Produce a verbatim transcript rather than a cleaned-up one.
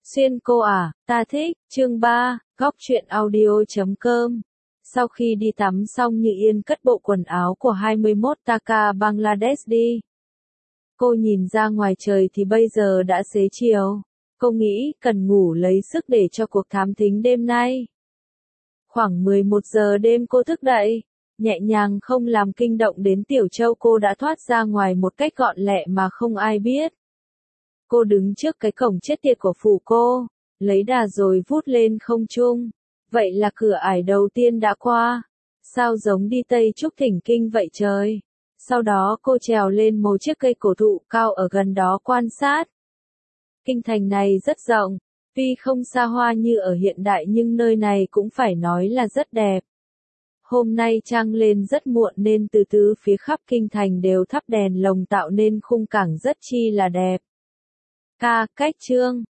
Xuyên cô à, ta thích, chương ba, góc truyện audio.com. Sau khi đi tắm xong Như Yên cất bộ quần áo của hai mươi mốt Taka Bangladesh đi. Cô nhìn ra ngoài trời thì bây giờ đã xế chiều. Cô nghĩ cần ngủ lấy sức để cho cuộc thám thính đêm nay. Khoảng mười một giờ đêm cô thức dậy. Nhẹ nhàng không làm kinh động đến Tiểu Châu, cô đã thoát ra ngoài một cách gọn lẹ mà không ai biết. Cô đứng trước cái cổng chết tiệt của phủ cô, lấy đà rồi vút lên không trung. Vậy là cửa ải đầu tiên đã qua. Sao giống đi Tây Trúc thỉnh kinh vậy trời. Sau đó cô trèo lên một chiếc cây cổ thụ cao ở gần đó quan sát. Kinh thành này rất rộng, tuy không xa hoa như ở hiện đại nhưng nơi này cũng phải nói là rất đẹp. Hôm nay trăng lên rất muộn nên từ tứ phía khắp kinh thành đều thắp đèn lồng tạo nên khung cảnh rất chi là đẹp. Ca, cách chương.